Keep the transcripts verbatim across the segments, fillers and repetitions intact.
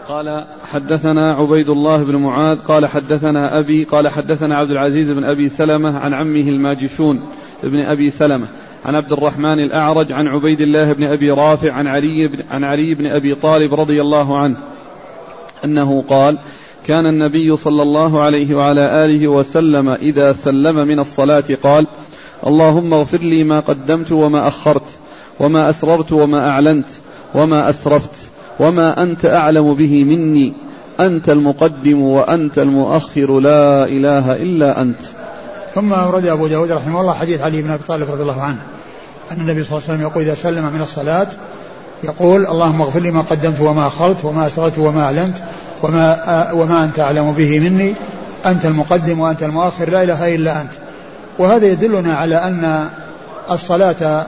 قال حدثنا عبيد الله بن معاذ قال حدثنا أبي قال حدثنا عبد العزيز بن أبي سلمة عن عمه الماجشون ابن أبي سلمة عن عبد الرحمن الأعرج عن عبيد الله بن أبي رافع عن علي بن, عن علي بن أبي طالب رضي الله عنه أنه قال كان النبي صلى الله عليه وعلى آله وسلم إذا سلم من الصلاة قال اللهم اغفر لي ما قدمت وما أخرت وما أسررت وما أعلنت وما أسرفت وما أنت أعلم به مني أنت المقدم وأنت المؤخر لا إله إلا أنت. ثم ورد أبو داود رحمه الله حديث علي بن أبي طالب رضي الله عنه أن النبي صلى الله عليه وسلم يقول إذا سلم من الصلاة يقول اللهم اغفر لي ما قدمت وما أخرت وما أسررت وما أعلنت وما, وما أنت أعلم به مني أنت المقدم وأنت المؤخر لا إله إلا أنت. وهذا يدلنا على أن الصلاة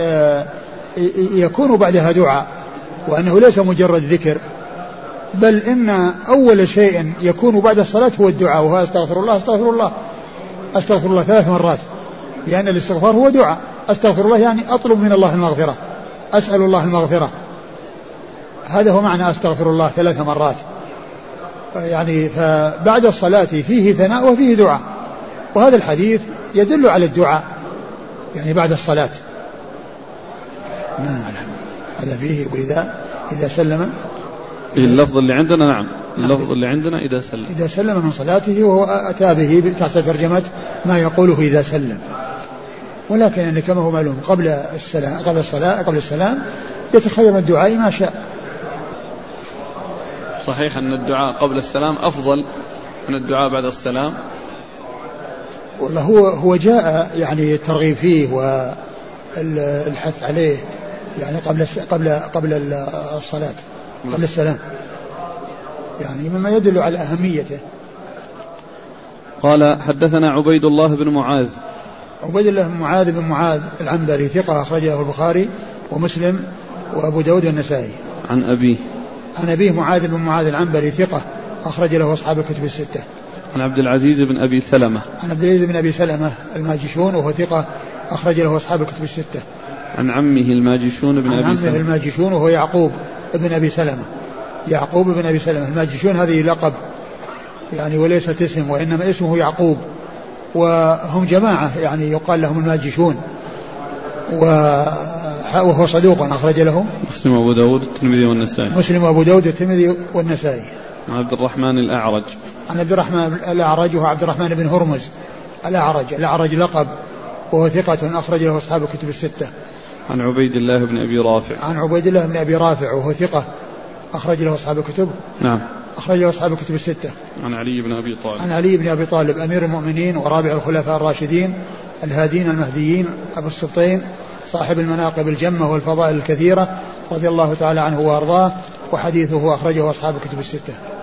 يكون بعدها دعاء وأنه ليس مجرد ذكر بل إن أول شيء يكون بعد الصلاة هو الدعاء وهو أستغفر الله أستغفر الله أستغفر الله ثلاث مرات لأن الاستغفار هو دعاء. أستغفر الله يعني أطلب من الله المغفرة أسأل الله المغفرة هذا هو معنى أستغفر الله ثلاث مرات يعني فبعد الصلاة فيه ثناء وفيه دعاء وهذا الحديث يدل على الدعاء يعني بعد الصلاة. نعم هذا فيه يقول إذا إذا سلم اللفظ اللي عندنا نعم اللفظ اللي عندنا إذا سلم إذا سلم من صلاته وهو أتى به تحت ترجمة ما يقوله إذا سلم ولكن يعني كما هو معلوم قبل السلام قبل الصلاة قبل السلام يتخير الدعاء ما شاء. صحيح أن الدعاء قبل السلام أفضل من الدعاء بعد السلام. والله هو هو جاء يعني الترغيب فيه والحث عليه يعني قبل قبل قبل الصلاة قبل السلام يعني مما يدل على أهميته. قال حدثنا عبيد الله بن معاذ عبيد الله بن معاذ بن معاذ العنبري ثقة أخرجه البخاري ومسلم وأبو داود والنسائي. عن أبيه عن أبيه معاذ بن معاذ العنبري ثقة أخرج له أصحاب الكتب الستة. عن عبد العزيز بن أبي سلمة عن عبد العزيز بن أبي سلمة الماجشون وهو ثقة أخرج له أصحاب الكتب الستة. عن عمه الماجشون بن عن أبي سلمة عمه الماجشون وهو يعقوب بن أبي سلمة يعقوب بن أبي سلمة. الماجشون هذه لقب يعني وليست اسم وإنما اسمه يعقوب وهم جماعة يعني يقال لهم الماجشون وهو صدوق أخرج له مسلم وأبو داود الترمذي والنسائي مسلم وأبو داود الترمذي والنسائي. عن عبد الرحمن الأعرج عن عبد الرحمن الأعرج وهو عبد الرحمن بن هرمز الأعرج الأعرج لقب وهو ثقة أخرج له أصحاب الكتب الستة. عن عبيد الله بن أبي رافع عن عبيد الله بن أبي رافع وهو ثقة أخرج له أصحاب الكتب نعم أخرج له أصحاب الكتب الستة. عن علي بن أبي طالب عن علي بن أبي طالب أمير المؤمنين ورابع الخلفاء الراشدين الهادين المهديين أبو السبطين صاحب المناقب الجمة والفضائل الكثيرة رضي الله تعالى عنه وأرضاه وحديثه أخرجه أصحاب الكتب الستة.